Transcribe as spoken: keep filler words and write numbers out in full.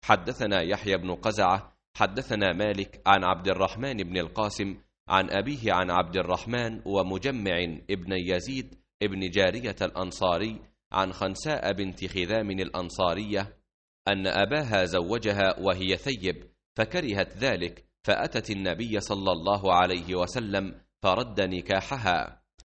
حدثنا يحيى بن قزعة حدثنا مالك عن عبد الرحمن بن القاسم عن أبيه عن عبد الرحمن ومجمع ابن يزيد ابن جارية الأنصاري عن خنساء بنت خذام الأنصارية أن أباها زوجها وهي ثيب فكرهت ذلك، فأتت النبي صلى الله عليه وسلم فرد نكاحها.